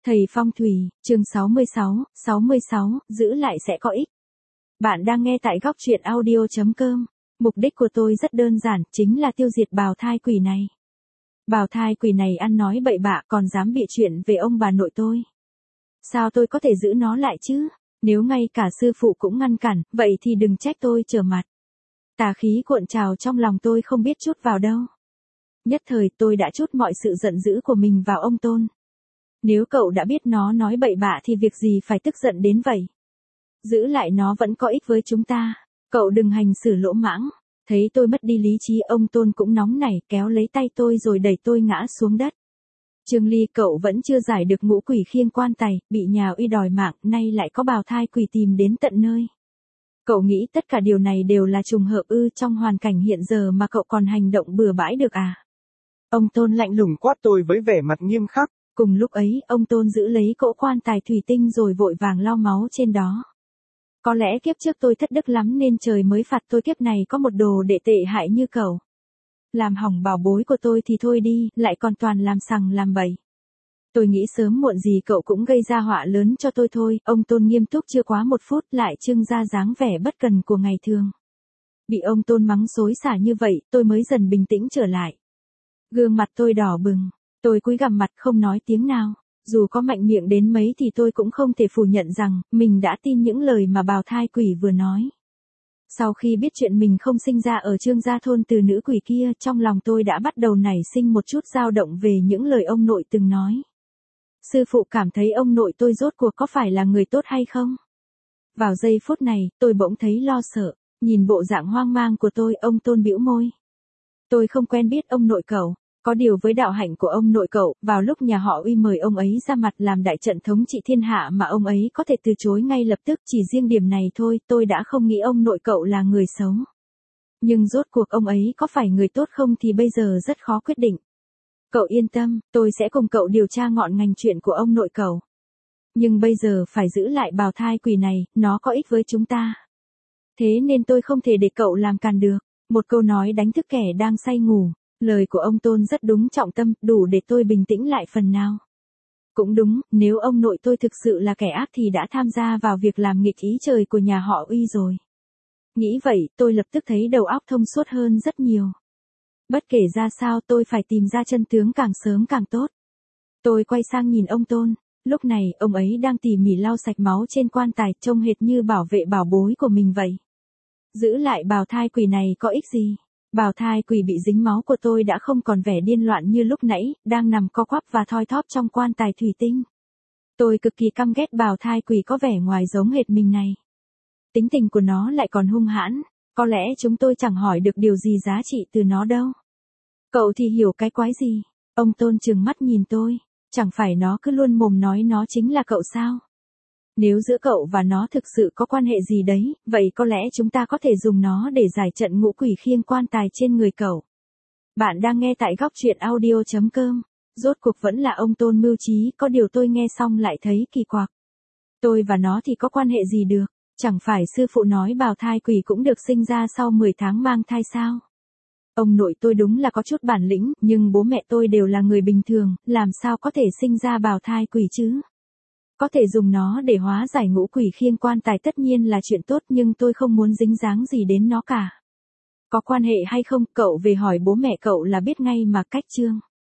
Thầy Phong thủy, chương 66, giữ lại sẽ có ích. Bạn đang nghe tại góc truyện audio.com. Mục đích của tôi rất đơn giản, chính là tiêu diệt bào thai quỷ này. Bào thai quỷ này ăn nói bậy bạ còn dám bịa chuyện về ông bà nội tôi. Sao tôi có thể giữ nó lại chứ? Nếu ngay cả sư phụ cũng ngăn cản, vậy thì đừng trách tôi trở mặt. Tà khí cuộn trào trong lòng tôi không biết chút vào đâu. Nhất thời tôi đã trút mọi sự giận dữ của mình vào ông Tôn. Nếu cậu đã biết nó nói bậy bạ thì việc gì phải tức giận đến vậy? Giữ lại nó vẫn có ích với chúng ta. Cậu đừng hành xử lỗ mãng. Thấy tôi mất đi lý trí, ông Tôn cũng nóng nảy kéo lấy tay tôi rồi đẩy tôi ngã xuống đất. Trương Ly, cậu vẫn chưa giải được ngũ quỷ khiêng quan tài, bị nhà uy đòi mạng, nay lại có bào thai quỷ tìm đến tận nơi. Cậu nghĩ tất cả điều này đều là trùng hợp ư? Trong hoàn cảnh hiện giờ mà cậu còn hành động bừa bãi được à? Ông Tôn lạnh lùng quát tôi với vẻ mặt nghiêm khắc. Cùng lúc ấy, ông Tôn giữ lấy cỗ quan tài thủy tinh rồi vội vàng lau máu trên đó. Có lẽ kiếp trước tôi thất đức lắm nên trời mới phạt tôi, kiếp này có một đồ đệ tệ hại như cậu. Làm hỏng bảo bối của tôi thì thôi đi, lại còn toàn làm sằng làm bậy. Tôi nghĩ sớm muộn gì cậu cũng gây ra họa lớn cho tôi thôi. Ông Tôn nghiêm túc chưa quá một phút lại trưng ra dáng vẻ bất cần của ngày thường. Bị ông Tôn mắng xối xả như vậy, tôi mới dần bình tĩnh trở lại. Gương mặt tôi đỏ bừng, tôi cúi gằm mặt không nói tiếng nào. Dù có mạnh miệng đến mấy thì tôi cũng không thể phủ nhận rằng mình đã tin những lời mà bào thai quỷ vừa nói. Sau khi biết chuyện mình không sinh ra ở Trương gia thôn từ nữ quỷ kia, trong lòng tôi đã bắt đầu nảy sinh một chút dao động về những lời ông nội từng nói. Sư phụ cảm thấy ông nội tôi rốt cuộc có phải là người tốt hay không? Vào giây phút này, tôi bỗng thấy lo sợ. Nhìn bộ dạng hoang mang của tôi, ông Tôn bĩu môi. Tôi không quen biết ông nội cậu. Có điều với đạo hạnh của ông nội cậu, vào lúc nhà họ Uy mời ông ấy ra mặt làm đại trận thống trị thiên hạ mà ông ấy có thể từ chối ngay lập tức, chỉ riêng điểm này thôi, tôi đã không nghĩ ông nội cậu là người xấu. Nhưng rốt cuộc ông ấy có phải người tốt không thì bây giờ rất khó quyết định. Cậu yên tâm, tôi sẽ cùng cậu điều tra ngọn ngành chuyện của ông nội cậu. Nhưng bây giờ phải giữ lại bào thai quỷ này, nó có ích với chúng ta. Thế nên tôi không thể để cậu làm càn được. Một câu nói đánh thức kẻ đang say ngủ. Lời của ông Tôn rất đúng trọng tâm, đủ để tôi bình tĩnh lại phần nào. Cũng đúng, nếu ông nội tôi thực sự là kẻ ác thì đã tham gia vào việc làm nghịch ý trời của nhà họ Uy rồi. Nghĩ vậy, tôi lập tức thấy đầu óc thông suốt hơn rất nhiều. Bất kể ra sao tôi phải tìm ra chân tướng càng sớm càng tốt. Tôi quay sang nhìn ông Tôn, lúc này ông ấy đang tỉ mỉ lau sạch máu trên quan tài, trông hệt như bảo vệ bảo bối của mình vậy. Giữ lại bào thai quỷ này có ích gì? Bào thai quỷ bị dính máu của tôi đã không còn vẻ điên loạn như lúc nãy, đang nằm co quắp và thoi thóp trong quan tài thủy tinh. Tôi cực kỳ căm ghét bào thai quỷ có vẻ ngoài giống hệt mình này. Tính tình của nó lại còn hung hãn, có lẽ chúng tôi chẳng hỏi được điều gì giá trị từ nó đâu. Cậu thì hiểu cái quái gì? Ông Tôn trừng mắt nhìn tôi, chẳng phải nó cứ luôn mồm nói nó chính là cậu sao? Nếu giữa cậu và nó thực sự có quan hệ gì đấy, vậy có lẽ chúng ta có thể dùng nó để giải trận ngũ quỷ khiêng quan tài trên người cậu. Bạn đang nghe tại góc truyện audio.com. Rốt cuộc vẫn là ông Tôn mưu trí, có điều tôi nghe xong lại thấy kỳ quặc. Tôi và nó thì có quan hệ gì được, chẳng phải sư phụ nói bào thai quỷ cũng được sinh ra sau 10 tháng mang thai sao? Ông nội tôi đúng là có chút bản lĩnh, nhưng bố mẹ tôi đều là người bình thường, làm sao có thể sinh ra bào thai quỷ chứ? Có thể dùng nó để hóa giải ngũ quỷ khiêng quan tài tất nhiên là chuyện tốt, nhưng tôi không muốn dính dáng gì đến nó cả. Có quan hệ hay không, cậu về hỏi bố mẹ cậu là biết ngay mà. Cách chương